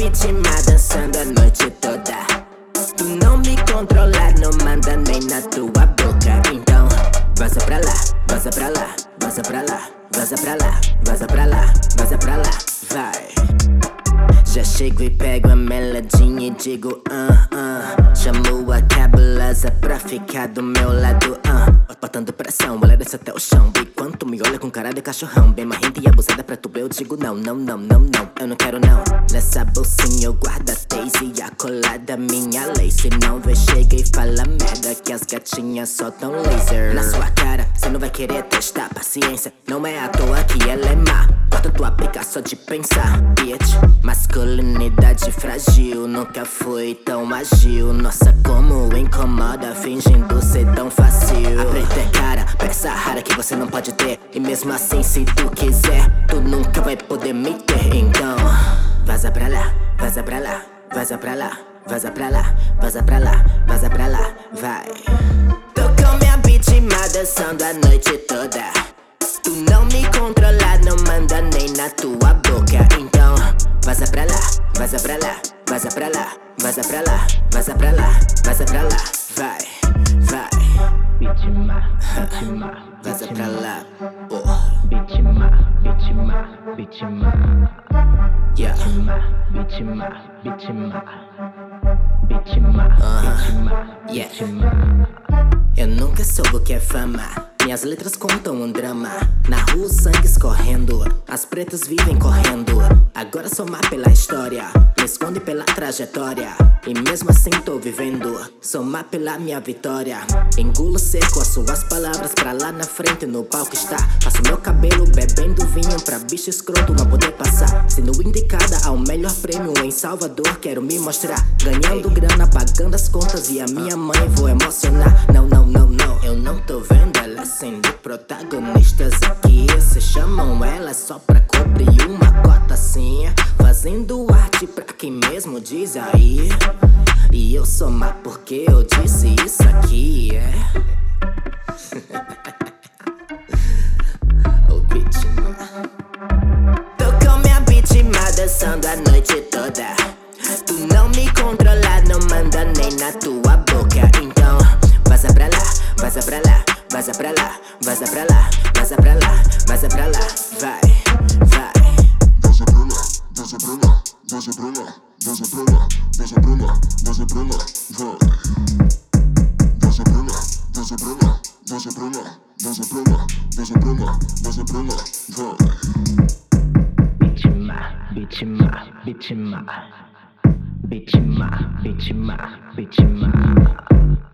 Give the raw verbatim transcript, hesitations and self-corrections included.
vítima dançando a noite toda. Tu não me controla, não manda nem na tua boca. Então vaza pra lá, vaza pra lá, vaza pra lá, vaza pra lá, vaza pra lá, vaza pra lá, vai. Já chego e pego a meladinha e digo ah, ah. Chamo a cabulosa pra ficar do meu lado, ah. Botando pressão, ela desce até o chão. E quanto me olha com cara de cachorrão, bem marrenta e abusada pra tu, eu digo não, não, não, não, não. Eu não quero não. Nessa bolsinha eu guardo a Daisy e a colada minha lei. Se não vê, chega e fala merda que as gatinhas soltam laser na sua cara, cê não vai querer testar paciência. Não é à toa que ela é má. Corta tua pica só de pensar, bitch. Masculinidade frágil, nunca foi tão ágil. Nossa, como incomoda, fingindo ser tão fácil. A preta é cara, peça rara que você não pode ter. E mesmo assim, se tu quiser, tu nunca vai poder me ter. Então, vaza pra lá, vaza pra lá, vaza pra lá, vaza pra lá, vaza pra lá, vaza pra lá, vai. Tô com minha vítima dançando a noite toda. Tu não me controla, não manda nem na tua boca. Então vaza pra lá, vaza pra lá, vaza pra lá, vaza pra lá, vaza pra lá, vaza pra lá, vai, vai. Vítima, vítima, vaza pra lá, porra. Vítima, vítima, vítima, yeah. Vítima, vítima, vítima, vítima, yeah. vítima. Eu nunca soube o que é fama. Minhas letras contam um drama. Na rua o sangue escorrendo, as pretas vivem correndo. Agora sou má pela história, me esconde pela trajetória. E mesmo assim tô vivendo, sou má pela minha vitória. Engulo seco as suas palavras, pra lá na frente no palco está. Passo meu cabelo bebendo vinho pra bicho escroto não poder passar. Sendo indicada ao melhor prêmio em Salvador, quero me mostrar. Ganhando grana, pagando as contas e a minha mãe vou emocionar. Não, não, não, não, eu não tô vendo ela sendo protagonistas aqui. Se chamam ela só pra cobrir uma cota assim, fazendo arte pra quem mesmo diz aí. E eu sou má porque eu disse isso aqui, é. Oh, vítima. Tô com minha vítima dançando a noite toda. Tu não me controla, não manda nem na tua boca. Então vaza pra lá, vaza pra lá, vaza pra lá, vaza pra lá, vaza pra lá, vaza pra lá, vai, vai. Vaza pra lá, vaza pra lá, vaza pra lá, vaza pra lá, vaza pra lá, vaza pra lá, vai. Vaza pra lá, vaza pra lá, vaza pra lá, vaza pra lá, vaza pra lá, vaza pra lá, vai. Vítima, vítima, vítima, vítima, vítima, vítima.